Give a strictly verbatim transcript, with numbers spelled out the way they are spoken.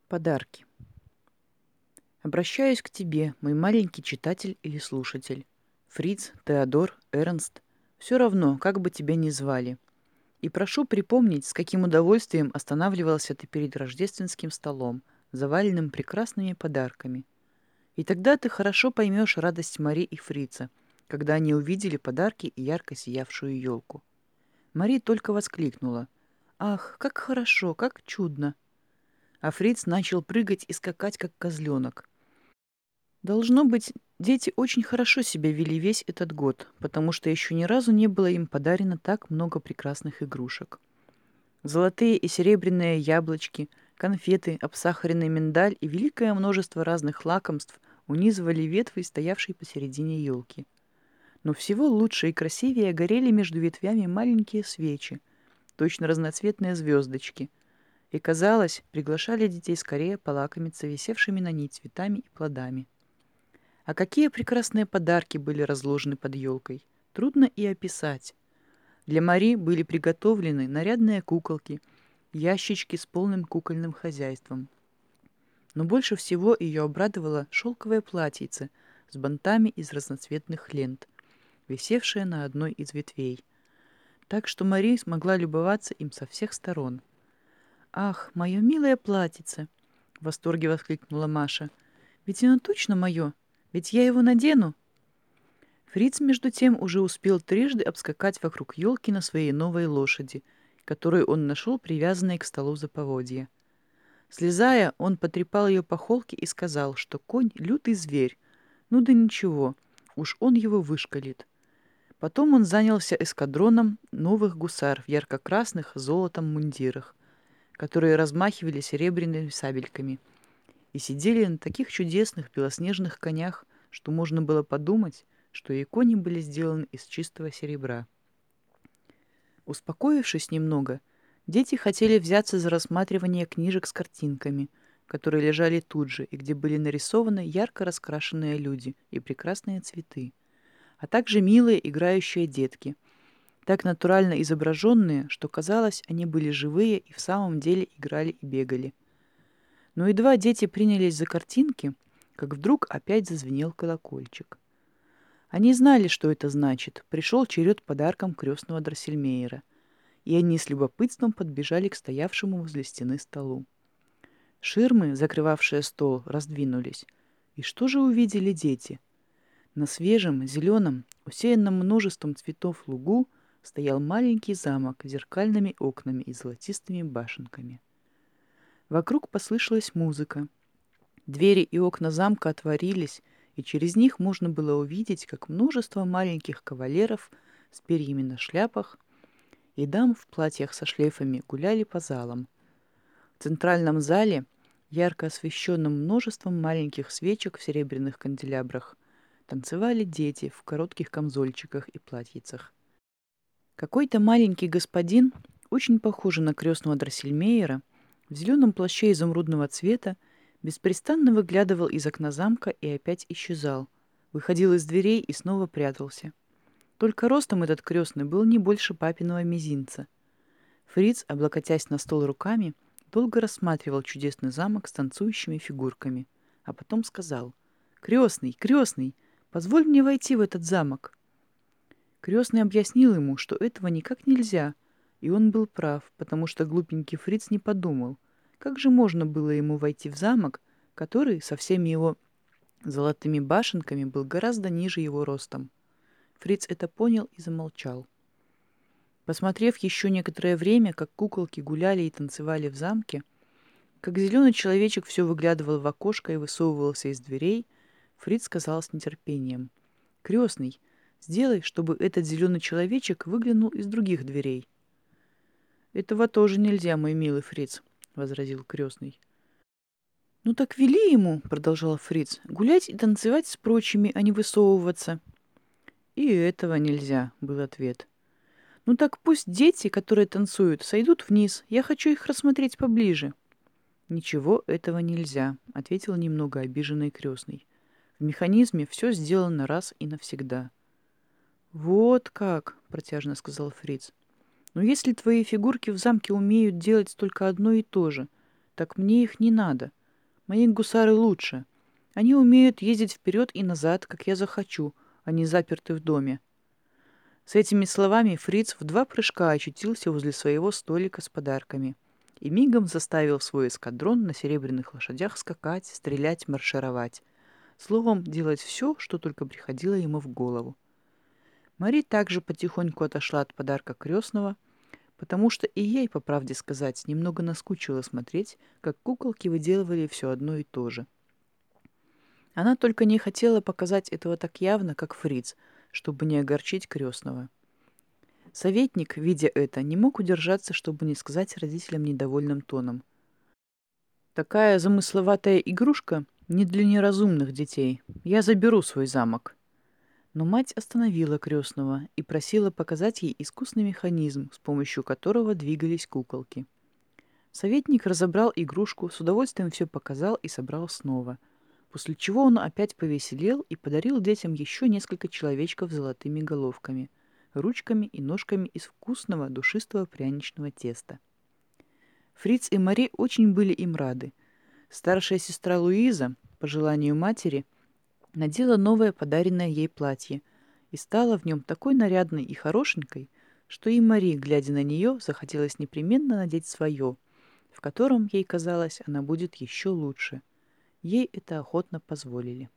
Подарки. Обращаюсь к тебе, мой маленький читатель или слушатель. Фриц, Теодор, Эрнст. Все равно, как бы тебя ни звали. И прошу припомнить, с каким удовольствием останавливался ты перед рождественским столом, заваленным прекрасными подарками. И тогда ты хорошо поймешь радость Мари и Фрица, когда они увидели подарки и ярко сиявшую елку. Мари только воскликнула: «Ах, как хорошо, как чудно!» А Фриц начал прыгать и скакать, как козленок. Должно быть, дети очень хорошо себя вели весь этот год, потому что еще ни разу не было им подарено так много прекрасных игрушек. Золотые и серебряные яблочки, конфеты, обсахаренный миндаль и великое множество разных лакомств унизывали ветви, стоявшие посередине елки. Но всего лучше и красивее горели между ветвями маленькие свечи, точно разноцветные звездочки, и, казалось, приглашали детей скорее полакомиться висевшими на ней цветами и плодами. А какие прекрасные подарки были разложены под елкой, трудно и описать. Для Мари были приготовлены нарядные куколки, ящички с полным кукольным хозяйством. Но больше всего ее обрадовало шелковое платьице с бантами из разноцветных лент, висевшее на одной из ветвей, так что Мари смогла любоваться им со всех сторон. «Ах, мое милое платьице!» — в восторге воскликнула Маша. «Ведь оно точно мое! Ведь я его надену!» Фриц, между тем, уже успел трижды обскакать вокруг елки на своей новой лошади, которую он нашел привязанной к столу за поводья. Слезая, он потрепал ее по холке и сказал, что конь — лютый зверь. Ну да ничего, уж он его вышкалит. Потом он занялся эскадроном новых гусар в ярко-красных с золотом мундирах, которые размахивали серебряными сабельками и сидели на таких чудесных белоснежных конях, что можно было подумать, что и кони были сделаны из чистого серебра. Успокоившись немного, дети хотели взяться за рассматривание книжек с картинками, которые лежали тут же и где были нарисованы ярко раскрашенные люди и прекрасные цветы, а также милые играющие детки, так натурально изображенные, что казалось, они были живые и в самом деле играли и бегали. Но едва дети принялись за картинки, как вдруг опять зазвенел колокольчик. Они знали, что это значит. Пришел черед подаркам крестного Дроссельмейера, и они с любопытством подбежали к стоявшему возле стены столу. Ширмы, закрывавшие стол, раздвинулись. И что же увидели дети? На свежем, зеленом, усеянном множеством цветов лугу стоял маленький замок с зеркальными окнами и золотистыми башенками. Вокруг послышалась музыка. Двери и окна замка отворились, и через них можно было увидеть, как множество маленьких кавалеров с перьями на шляпах и дам в платьях со шлейфами гуляли по залам. В центральном зале, ярко освещенном множеством маленьких свечек в серебряных канделябрах, танцевали дети в коротких камзольчиках и платьицах. Какой-то маленький господин, очень похожий на крестного Дроссельмейера, в зеленом плаще изумрудного цвета, беспрестанно выглядывал из окна замка и опять исчезал, выходил из дверей и снова прятался. Только ростом этот крестный был не больше папиного мизинца. Фриц, облокотясь на стол руками, долго рассматривал чудесный замок с танцующими фигурками, а потом сказал: «Крестный, крестный, позволь мне войти в этот замок». Крестный объяснил ему, что этого никак нельзя, и он был прав, потому что глупенький Фриц не подумал, как же можно было ему войти в замок, который со всеми его золотыми башенками был гораздо ниже его ростом. Фриц это понял и замолчал. Посмотрев еще некоторое время, как куколки гуляли и танцевали в замке, как зеленый человечек все выглядывал в окошко и высовывался из дверей, Фриц сказал с нетерпением: «Крестный, сделай, чтобы этот зеленый человечек выглянул из других дверей». «Этого тоже нельзя, мой милый Фриц», — возразил крестный. «Ну так вели ему, — продолжал Фриц, — гулять и танцевать с прочими, а не высовываться». «И этого нельзя», — был ответ. «Ну так пусть дети, которые танцуют, сойдут вниз. Я хочу их рассмотреть поближе». «Ничего этого нельзя», — ответил немного обиженный крестный. «В механизме все сделано раз и навсегда». «Вот как», — протяжно сказал Фриц. «Но если твои фигурки в замке умеют делать только одно и то же, Так мне их не надо. Мои гусары лучше. Они умеют ездить вперед и назад, как я захочу, а не заперты в доме». С этими словами Фриц в два прыжка очутился возле своего столика с подарками и мигом заставил свой эскадрон на серебряных лошадях скакать, стрелять, маршировать. Словом, делать все, что только приходило ему в голову. Мари также потихоньку отошла от подарка крестного, потому что и ей, по правде сказать, немного наскучило смотреть, как куколки выделывали все одно и то же. Она только не хотела показать этого так явно, как Фриц, чтобы не огорчить крестного. Советник, видя это, не мог удержаться, чтобы не сказать родителям недовольным тоном: «Такая замысловатая игрушка не для неразумных детей. Я заберу свой замок». Но мать остановила крестного и просила показать ей искусный механизм, с помощью которого двигались куколки. Советник разобрал игрушку, с удовольствием все показал и собрал снова, после чего он опять повеселел и подарил детям еще несколько человечков с золотыми головками, ручками и ножками из вкусного душистого пряничного теста. Фриц и Мари очень были им рады. Старшая сестра Луиза, по желанию матери, надела новое подаренное ей платье и стала в нем такой нарядной и хорошенькой, что и Мари, глядя на нее, захотелось непременно надеть свое, в котором, ей казалось, она будет еще лучше. Ей это охотно позволили.